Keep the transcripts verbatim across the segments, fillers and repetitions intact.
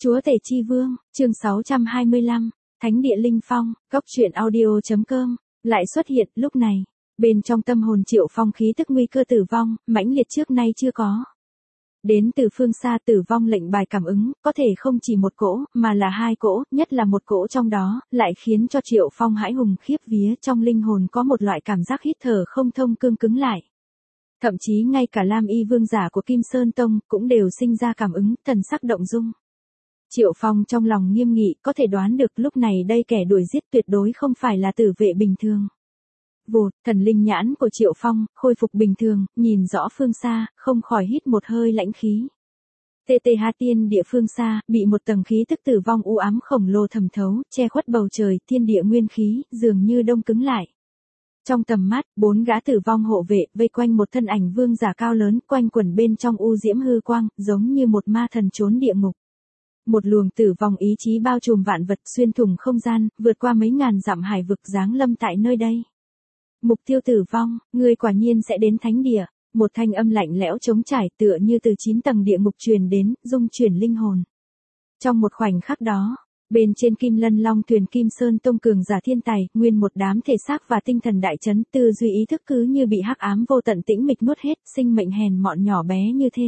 Chúa Tể Chi Vương, chương sáu trăm hai mươi lăm, Thánh địa Linh Phong, góc truyện audio.com, lại xuất hiện lúc này. Bên trong tâm hồn Triệu Phong khí tức nguy cơ tử vong, mãnh liệt trước nay chưa có. Đến từ phương xa tử vong lệnh bài cảm ứng, có thể không chỉ một cỗ, mà là hai cỗ, nhất là một cỗ trong đó, lại khiến cho Triệu Phong hãi hùng khiếp vía, trong linh hồn có một loại cảm giác hít thở không thông cương cứng lại. Thậm chí ngay cả Lam Y Vương giả của Kim Sơn Tông cũng đều sinh ra cảm ứng, thần sắc động dung. Triệu Phong trong lòng nghiêm nghị, có thể đoán được lúc này đây kẻ đuổi giết tuyệt đối không phải là tử vệ bình thường. Vụt, thần linh nhãn của Triệu Phong, khôi phục bình thường, nhìn rõ phương xa, không khỏi hít một hơi lãnh khí. tê tê hát tiên địa phương xa, bị một tầng khí tức tử vong u ám khổng lồ thẩm thấu, che khuất bầu trời, thiên địa nguyên khí, dường như đông cứng lại. Trong tầm mắt, bốn gã tử vong hộ vệ, vây quanh một thân ảnh vương giả cao lớn, quanh quẩn bên trong u diễm hư quang, giống như một ma thần trốn địa ngục. Một luồng tử vong ý chí bao trùm vạn vật xuyên thủng không gian, vượt qua mấy ngàn dặm hải vực giáng lâm tại nơi đây. Mục tiêu tử vong, ngươi quả nhiên sẽ đến thánh địa. Một thanh âm lạnh lẽo trống trải tựa như từ chín tầng địa ngục truyền đến, dung chuyển linh hồn. Trong một khoảnh khắc đó, bên trên Kim Lân Long thuyền Kim Sơn Tông cường giả thiên tài, nguyên một đám thể xác và tinh thần đại chấn, tư duy ý thức cứ như bị hắc ám vô tận tĩnh mịch nuốt hết, sinh mệnh hèn mọn nhỏ bé như thế.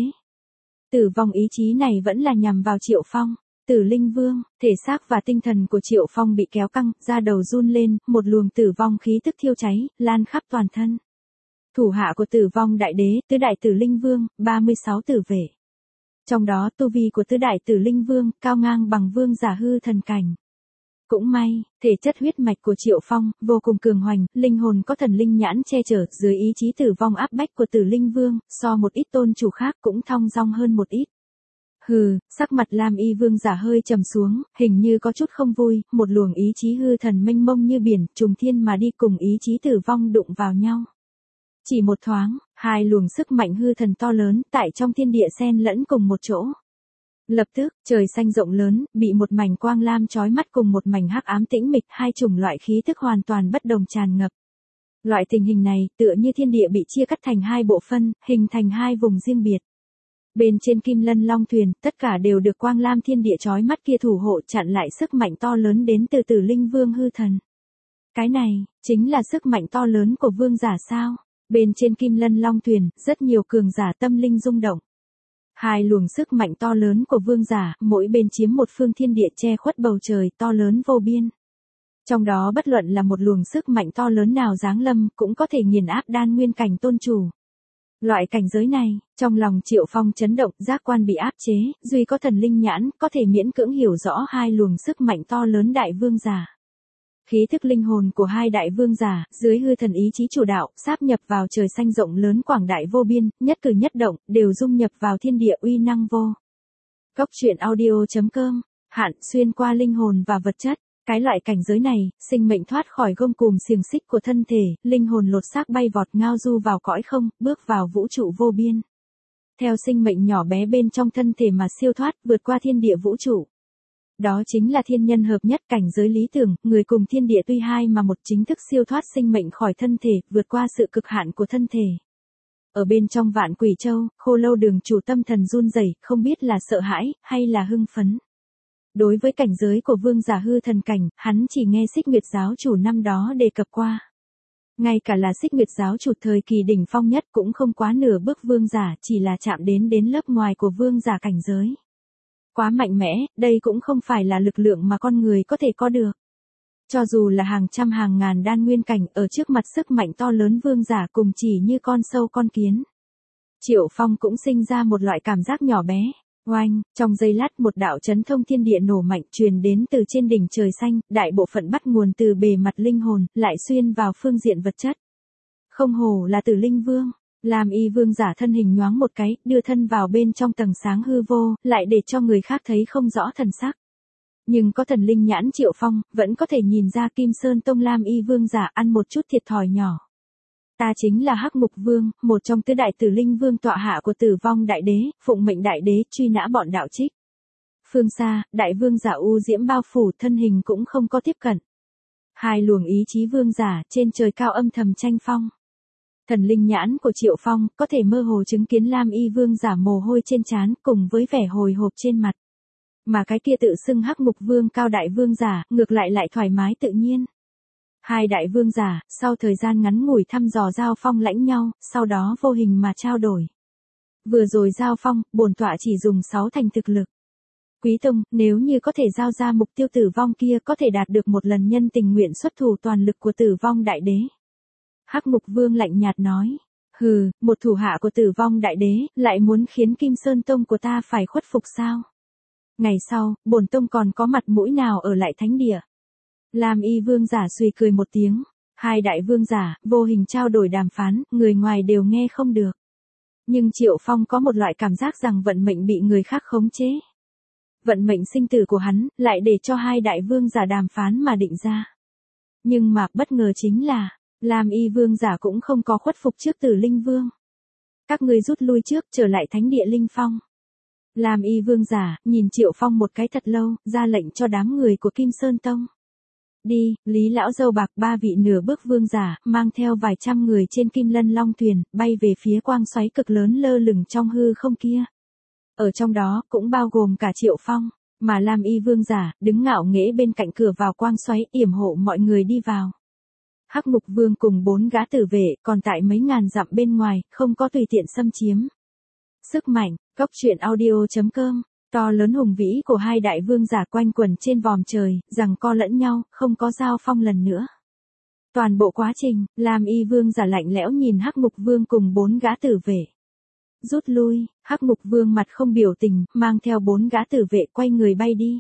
Tử vong ý chí này vẫn là nhằm vào Triệu Phong. Tử Linh Vương, thể xác và tinh thần của Triệu Phong bị kéo căng, da đầu run lên, một luồng tử vong khí tức thiêu cháy, lan khắp toàn thân. Thủ hạ của tử vong đại đế, tứ đại tử Linh Vương, ba mươi sáu tử vệ. Trong đó tu vi của tứ đại tử Linh Vương, cao ngang bằng vương giả hư thần cảnh. Cũng may, thể chất huyết mạch của Triệu Phong, vô cùng cường hoành, linh hồn có thần linh nhãn che chở, dưới ý chí tử vong áp bách của tử Linh Vương, so một ít tôn chủ khác cũng thong dong hơn một ít. Hừ, sắc mặt Lam Y Vương giả hơi trầm xuống, hình như có chút không vui, một luồng ý chí hư thần mênh mông như biển, trùng thiên mà đi cùng ý chí tử vong đụng vào nhau. Chỉ một thoáng, hai luồng sức mạnh hư thần to lớn, tại trong thiên địa xen lẫn cùng một chỗ. Lập tức, trời xanh rộng lớn, bị một mảnh quang lam chói mắt cùng một mảnh hắc ám tĩnh mịch, hai chủng loại khí tức hoàn toàn bất đồng tràn ngập. Loại tình hình này, tựa như thiên địa bị chia cắt thành hai bộ phân, hình thành hai vùng riêng biệt. Bên trên Kim Lân Long thuyền, tất cả đều được quang lam thiên địa chói mắt kia thủ hộ chặn lại sức mạnh to lớn đến từ Tử Linh Vương hư thần. Cái này, chính là sức mạnh to lớn của vương giả sao? Bên trên Kim Lân Long thuyền, rất nhiều cường giả tâm linh rung động. Hai luồng sức mạnh to lớn của vương giả, mỗi bên chiếm một phương thiên địa che khuất bầu trời to lớn vô biên. Trong đó bất luận là một luồng sức mạnh to lớn nào giáng lâm, cũng có thể nghiền áp đan nguyên cảnh tôn chủ. Loại cảnh giới này, trong lòng Triệu Phong chấn động, giác quan bị áp chế, duy có thần linh nhãn, có thể miễn cưỡng hiểu rõ hai luồng sức mạnh to lớn đại vương giả. Khí thức linh hồn của hai đại vương giả, dưới hư thần ý chí chủ đạo, sáp nhập vào trời xanh rộng lớn quảng đại vô biên, nhất cử nhất động, đều dung nhập vào thiên địa uy năng vô. Góc truyện audio.com, hạn xuyên qua linh hồn và vật chất. Cái loại cảnh giới này, sinh mệnh thoát khỏi gông cùm xiềng xích của thân thể, linh hồn lột xác bay vọt ngao du vào cõi không, bước vào vũ trụ vô biên. Theo sinh mệnh nhỏ bé bên trong thân thể mà siêu thoát, vượt qua thiên địa vũ trụ. Đó chính là thiên nhân hợp nhất cảnh giới lý tưởng, người cùng thiên địa tuy hai mà một, chính thức siêu thoát sinh mệnh khỏi thân thể, vượt qua sự cực hạn của thân thể. Ở bên trong Vạn Quỷ Châu, Khô Lâu Đường chủ tâm thần run rẩy, không biết là sợ hãi, hay là hưng phấn. Đối với cảnh giới của vương giả hư thần cảnh, hắn chỉ nghe Xích Nguyệt giáo chủ năm đó đề cập qua. Ngay cả là Xích Nguyệt giáo chủ thời kỳ đỉnh phong nhất cũng không quá nửa bước vương giả, chỉ là chạm đến đến lớp ngoài của vương giả cảnh giới. Quá mạnh mẽ, đây cũng không phải là lực lượng mà con người có thể có được. Cho dù là hàng trăm hàng ngàn đan nguyên cảnh ở trước mặt sức mạnh to lớn vương giả cùng chỉ như con sâu con kiến. Triệu Phong cũng sinh ra một loại cảm giác nhỏ bé. Oanh, trong giây lát một đạo chấn thông thiên địa nổ mạnh truyền đến từ trên đỉnh trời xanh, đại bộ phận bắt nguồn từ bề mặt linh hồn, lại xuyên vào phương diện vật chất. Không hổ là Tử Linh Vương, Lam Y Vương giả thân hình nhoáng một cái, đưa thân vào bên trong tầng sáng hư vô, lại để cho người khác thấy không rõ thần sắc. Nhưng có thần linh nhãn Triệu Phong, vẫn có thể nhìn ra Kim Sơn Tông Lam Y Vương giả ăn một chút thiệt thòi nhỏ. Ta chính là Hắc Mục Vương, một trong tứ đại tử Linh Vương tọa hạ của tử vong đại đế, phụng mệnh đại đế truy nã bọn đạo trích. Phương xa, đại vương giả u diễm bao phủ, thân hình cũng không có tiếp cận. Hai luồng ý chí vương giả trên trời cao âm thầm tranh phong. Thần linh nhãn của Triệu Phong có thể mơ hồ chứng kiến Lam Y Vương giả mồ hôi trên trán cùng với vẻ hồi hộp trên mặt. Mà cái kia tự xưng Hắc Ngục Vương Cao Đại Vương giả, ngược lại lại thoải mái tự nhiên. Hai đại vương giả, sau thời gian ngắn ngủi thăm dò giao phong lãnh nhau, sau đó vô hình mà trao đổi. Vừa rồi giao phong, bổn tọa chỉ dùng sáu thành thực lực. Quý tông, nếu như có thể giao ra mục tiêu tử vong kia có thể đạt được một lần nhân tình nguyện xuất thủ toàn lực của tử vong đại đế. Hắc Ngục Vương lạnh nhạt nói. Hừ, một thủ hạ của tử vong đại đế, lại muốn khiến Kim Sơn Tông của ta phải khuất phục sao? Ngày sau, bổn tông còn có mặt mũi nào ở lại thánh địa? Lam Y Vương giả suy cười một tiếng. Hai đại vương giả, vô hình trao đổi đàm phán, người ngoài đều nghe không được. Nhưng Triệu Phong có một loại cảm giác rằng vận mệnh bị người khác khống chế. Vận mệnh sinh tử của hắn, lại để cho hai đại vương giả đàm phán mà định ra. Nhưng mà, bất ngờ chính là, Lam Y Vương giả cũng không có khuất phục trước Tử Linh Vương. Các ngươi rút lui trước, trở lại thánh địa Linh Phong. Lam Y Vương giả, nhìn Triệu Phong một cái thật lâu, ra lệnh cho đám người của Kim Sơn Tông. Đi, Lý Lão Dâu Bạc ba vị nửa bước vương giả, mang theo vài trăm người trên Kim Lân Long thuyền, bay về phía quang xoáy cực lớn lơ lửng trong hư không kia. Ở trong đó, cũng bao gồm cả Triệu Phong, mà Lam Y Vương giả, đứng ngạo nghễ bên cạnh cửa vào quang xoáy, yểm hộ mọi người đi vào. Hắc Ngục Vương cùng bốn gã tử vệ, còn tại mấy ngàn dặm bên ngoài, không có tùy tiện xâm chiếm. Sức mạnh, góc truyện audio chấm com, to lớn hùng vĩ của hai đại vương giả quanh quẩn trên vòm trời, giằng co lẫn nhau, không có giao phong lần nữa. Toàn bộ quá trình, Lam Y Vương giả lạnh lẽo nhìn Hắc Ngục Vương cùng bốn gã tử vệ. Rút lui, Hắc Ngục Vương mặt không biểu tình, mang theo bốn gã tử vệ quay người bay đi.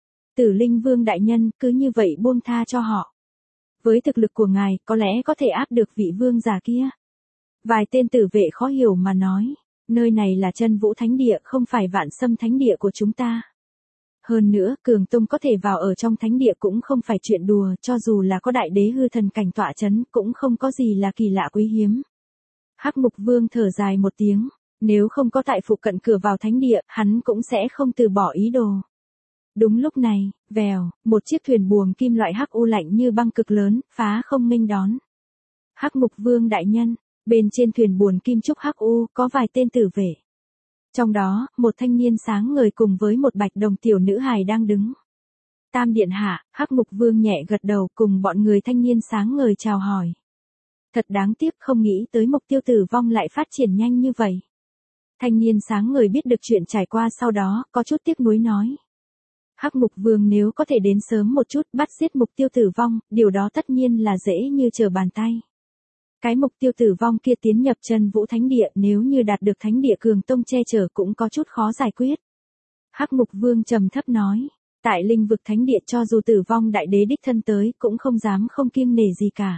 Tử Linh Vương đại nhân, cứ như vậy buông tha cho họ. Với thực lực của ngài, có lẽ có thể áp được vị vương giả kia. Vài tên tử vệ khó hiểu mà nói, nơi này là Chân Vũ Thánh Địa, không phải Vạn Sâm Thánh Địa của chúng ta. Hơn nữa, Cường Tông có thể vào ở trong thánh địa cũng không phải chuyện đùa, cho dù là có đại đế hư thần cảnh tọa chấn, cũng không có gì là kỳ lạ quý hiếm. Hắc Ngục Vương thở dài một tiếng, nếu không có tại phụ cận cửa vào thánh địa, hắn cũng sẽ không từ bỏ ý đồ. Đúng lúc này, vèo, một chiếc thuyền buồm kim loại hắc u lạnh như băng cực lớn, phá không nghênh đón. Hắc Ngục Vương đại nhân, bên trên thuyền buồm kim trúc hắc u, có vài tên tử vệ. Trong đó, một thanh niên sáng ngời cùng với một bạch đồng tiểu nữ hài đang đứng. Tam điện hạ, Hắc Ngục Vương nhẹ gật đầu cùng bọn người thanh niên sáng ngời chào hỏi. Thật đáng tiếc không nghĩ tới mục tiêu tử vong lại phát triển nhanh như vậy. Thanh niên sáng ngời biết được chuyện trải qua sau đó, có chút tiếc nuối nói. Hắc Ngục Vương nếu có thể đến sớm một chút bắt giết mục tiêu tử vong, điều đó tất nhiên là dễ như trở bàn tay. Cái mục tiêu tử vong kia tiến nhập Chân Vũ Thánh Địa, nếu như đạt được Thánh Địa Cường Tông che chở cũng có chút khó giải quyết. Hắc Ngục Vương trầm thấp nói, tại linh vực Thánh Địa cho dù tử vong đại đế đích thân tới cũng không dám không kiêng nể gì cả.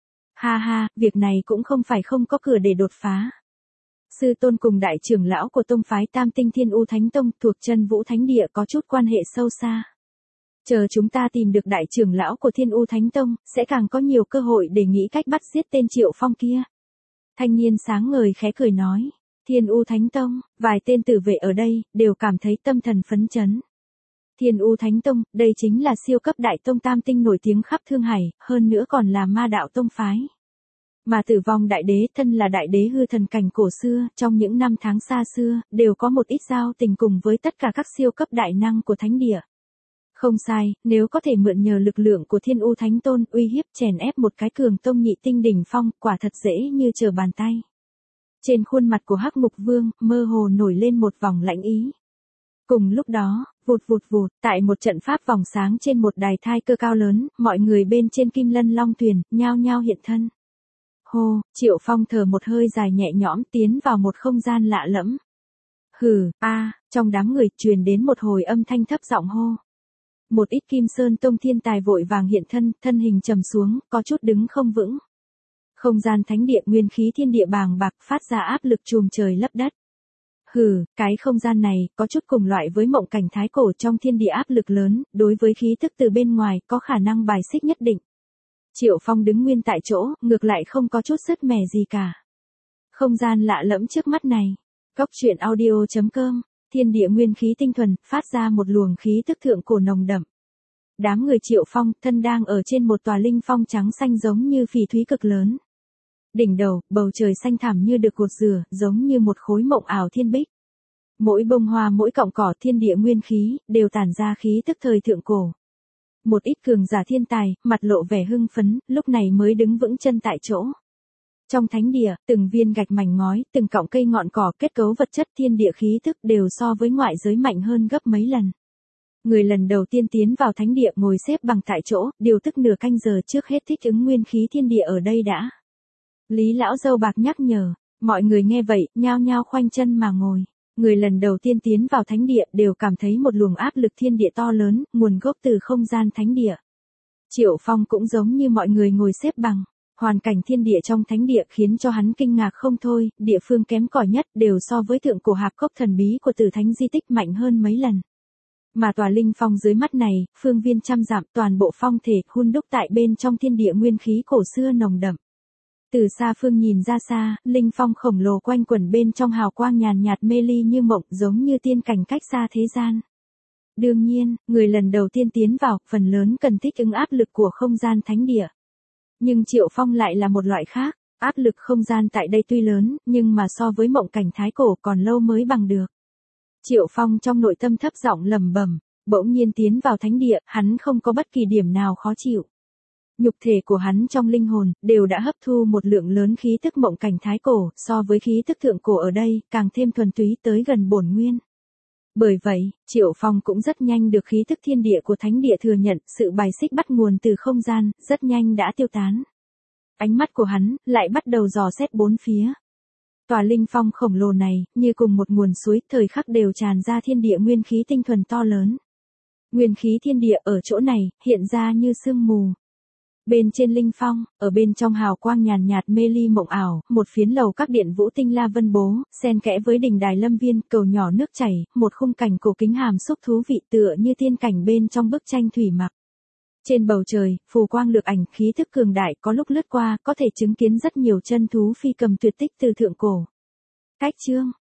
Ha ha, việc này cũng không phải không có cửa để đột phá. Sư tôn cùng đại trưởng lão của tông phái Tam Tinh Thiên U Thánh Tông thuộc Chân Vũ Thánh Địa có chút quan hệ sâu xa. Chờ chúng ta tìm được đại trưởng lão của Thiên U Thánh Tông, sẽ càng có nhiều cơ hội để nghĩ cách bắt giết tên Triệu Phong kia. Thanh niên sáng ngời khẽ cười nói, Thiên U Thánh Tông, vài tên tử vệ ở đây, đều cảm thấy tâm thần phấn chấn. Thiên U Thánh Tông, đây chính là siêu cấp đại tông tam tinh nổi tiếng khắp Thương Hải, hơn nữa còn là ma đạo tông phái. Mà tử vong đại đế thân là đại đế hư thần cảnh cổ xưa, trong những năm tháng xa xưa, đều có một ít giao tình cùng với tất cả các siêu cấp đại năng của thánh địa. Không sai, nếu có thể mượn nhờ lực lượng của Thiên U Thánh Tôn uy hiếp chèn ép một cái cường tông nhị tinh đỉnh phong, quả thật dễ như trở bàn tay. Trên khuôn mặt của Hắc Ngục Vương, mơ hồ nổi lên một vòng lãnh ý. Cùng lúc đó, vụt vụt vụt, tại một trận pháp vòng sáng trên một đài thai cơ cao lớn, mọi người bên trên Kim Lân Long thuyền, nhao nhao hiện thân. Hô, Triệu Phong thở một hơi dài nhẹ nhõm tiến vào một không gian lạ lẫm. Hừ, a, trong đám người truyền đến một hồi âm thanh thấp giọng hô. Một ít Kim Sơn Tông thiên tài vội vàng hiện thân, thân hình trầm xuống, có chút đứng không vững. Không gian thánh địa nguyên khí thiên địa bàng bạc phát ra áp lực trùm trời lấp đất. Hừ, cái không gian này, có chút cùng loại với mộng cảnh thái cổ trong thiên địa áp lực lớn, đối với khí tức từ bên ngoài, có khả năng bài xích nhất định. Triệu Phong đứng nguyên tại chỗ, ngược lại không có chút sứt mẻ gì cả. Không gian lạ lẫm trước mắt này. Góc truyện audio chấm com, thiên địa nguyên khí tinh thuần, phát ra một luồng khí tức thượng cổ nồng đậm. Đám người Triệu Phong, thân đang ở trên một tòa linh phong trắng xanh giống như phỉ thúy cực lớn. Đỉnh đầu, bầu trời xanh thẳm như được cột rửa, giống như một khối mộng ảo thiên bích. Mỗi bông hoa mỗi cọng cỏ thiên địa nguyên khí, đều tản ra khí tức thời thượng cổ. Một ít cường giả thiên tài, mặt lộ vẻ hưng phấn, lúc này mới đứng vững chân tại chỗ. Trong thánh địa, từng viên gạch mảnh ngói, từng cọng cây ngọn cỏ kết cấu vật chất thiên địa khí tức đều so với ngoại giới mạnh hơn gấp mấy lần. Người lần đầu tiên tiến vào thánh địa ngồi xếp bằng tại chỗ, điều tức nửa canh giờ trước hết thích ứng nguyên khí thiên địa ở đây đã. Lý lão dâu bạc nhắc nhở, mọi người nghe vậy, nhao nhao khoanh chân mà ngồi. Người lần đầu tiên tiến vào thánh địa đều cảm thấy một luồng áp lực thiên địa to lớn, nguồn gốc từ không gian thánh địa. Triệu Phong cũng giống như mọi người ngồi xếp bằng. Hoàn cảnh thiên địa trong thánh địa khiến cho hắn kinh ngạc không thôi, địa phương kém cỏi nhất đều so với thượng cổ hạp cốc thần bí của tử thánh di tích mạnh hơn mấy lần. Mà tòa linh phong dưới mắt này, phương viên trăm dặm toàn bộ phong thể hun đúc tại bên trong thiên địa nguyên khí cổ xưa nồng đậm. Từ xa phương nhìn ra xa, linh phong khổng lồ quanh quẩn bên trong hào quang nhàn nhạt mê ly như mộng giống như tiên cảnh cách xa thế gian. Đương nhiên, người lần đầu tiên tiến vào, phần lớn cần thích ứng áp lực của không gian thánh địa. Nhưng Triệu Phong lại là một loại khác, áp lực không gian tại đây tuy lớn, nhưng mà so với mộng cảnh thái cổ còn lâu mới bằng được. Triệu Phong trong nội tâm thấp giọng lẩm bẩm, bỗng nhiên tiến vào thánh địa, hắn không có bất kỳ điểm nào khó chịu. Nhục thể của hắn trong linh hồn, đều đã hấp thu một lượng lớn khí thức mộng cảnh thái cổ, so với khí thức thượng cổ ở đây, càng thêm thuần túy tới gần bổn nguyên. Bởi vậy, Triệu Phong cũng rất nhanh được khí thức thiên địa của thánh địa thừa nhận, sự bài xích bắt nguồn từ không gian, rất nhanh đã tiêu tán. Ánh mắt của hắn, lại bắt đầu dò xét bốn phía. Tòa linh phong khổng lồ này, như cùng một nguồn suối, thời khắc đều tràn ra thiên địa nguyên khí tinh thuần to lớn. Nguyên khí thiên địa ở chỗ này, hiện ra như sương mù. Bên trên linh phong, ở bên trong hào quang nhàn nhạt mê ly mộng ảo, một phiến lầu các điện vũ tinh la vân bố, xen kẽ với đỉnh đài lâm viên, cầu nhỏ nước chảy, một khung cảnh cổ kính hàm xúc thú vị tựa như tiên cảnh bên trong bức tranh thủy mặc. Trên bầu trời, phù quang lược ảnh khí thức cường đại có lúc lướt qua, có thể chứng kiến rất nhiều chân thú phi cầm tuyệt tích từ thượng cổ. Cách chương